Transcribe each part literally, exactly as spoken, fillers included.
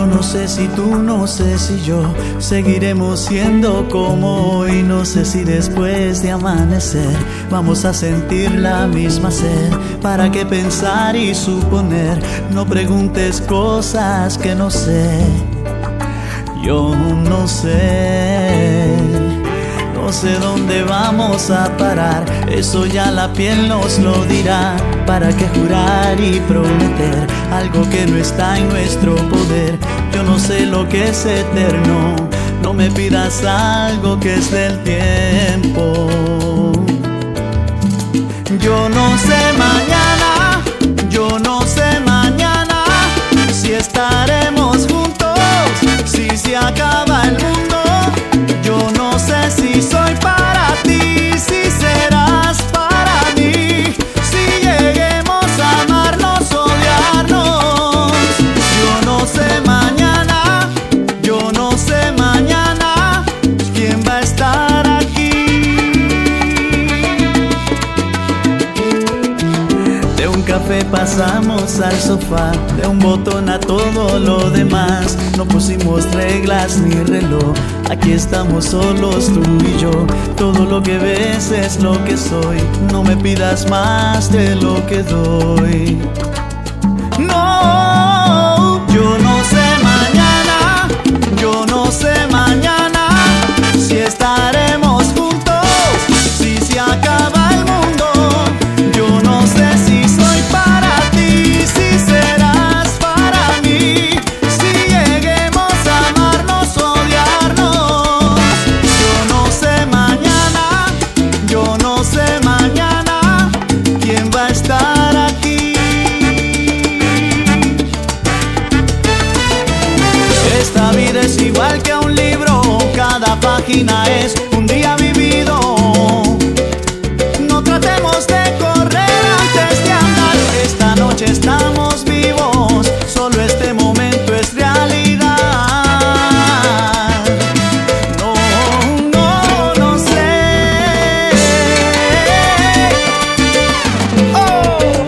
Yo no sé si tú, no sé si yo seguiremos siendo como hoy. No sé si después de amanecer vamos a sentir la misma sed. ¿Para qué pensar y suponer? No preguntes cosas que no sé. Yo no sé, no sé dónde vamos a parar. Eso ya la piel nos lo dirá. ¿Para qué jurar y prometer algo que no está en nuestro poder? Yo no sé lo que es eterno. No me pidas algo que es del tiempo. Yo no sé mañana, yo no sé mañana si estaremos juntos, si se acaba el mundo. Yo no sé si soy para ti, si serás para mí, si lleguemos a amarnos, odiarnos. Yo no sé mañana, yo no sé mañana quién va a estar aquí. De un café pasamos al sofá, de un botón a todo lo demás. No pusimos reglas ni reloj, aquí estamos solos tú y yo. Todo lo que ves es lo que soy, no me pidas más de lo que doy. No, yo no sé mañana, yo no sé mañana si estaremos juntos, si se acaba el mundo. Yo no sé si soy para ti, si serás para mí, si lleguemos a amarnos, odiarnos. Yo no sé mañana, yo no sé mañana quién va a estar aquí. Esta vida es igual que un libro, cada página es un día vivido. No tratemos de correr antes de andar. Esta noche estamos vivos, solo este momento es realidad. No, no, no sé. Oh.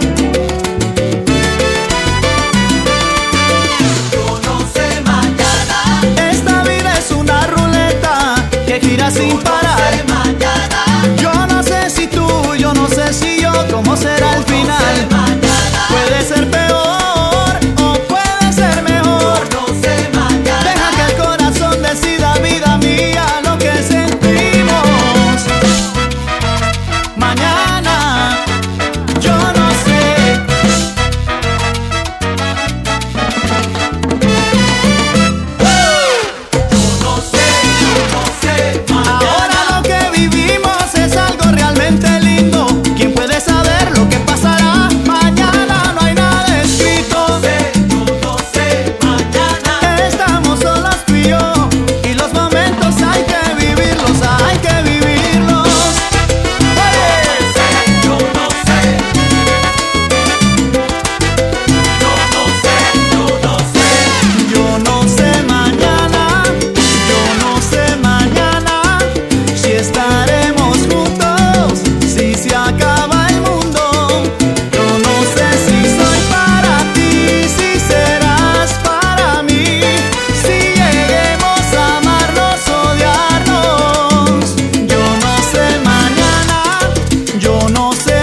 Yo no sé mañana. Esta vida es una ruleta que gira sin parar. Yo no sé si tú, yo no sé si yo, cómo será el final. Puede ser peor o puede ser mejor. Deja que el corazón decida, vida mía, lo que sentimos. Mañana, yo no sé. Ahora lo que vivimos es algo realmente lindo. ¿Quién puede saber lo que pasará mañana? No hay nada escrito. Estamos solos tú y yo, y los momentos hay que vivirlos, hay que vivirlos. Yo no sé mañana, yo no sé mañana si estaremos juntos, si se acaba el mundo. Yo no sé si soy para ti, si serás para mí, si lleguemos a amarnos, odiarnos. Yo no sé mañana, yo no sé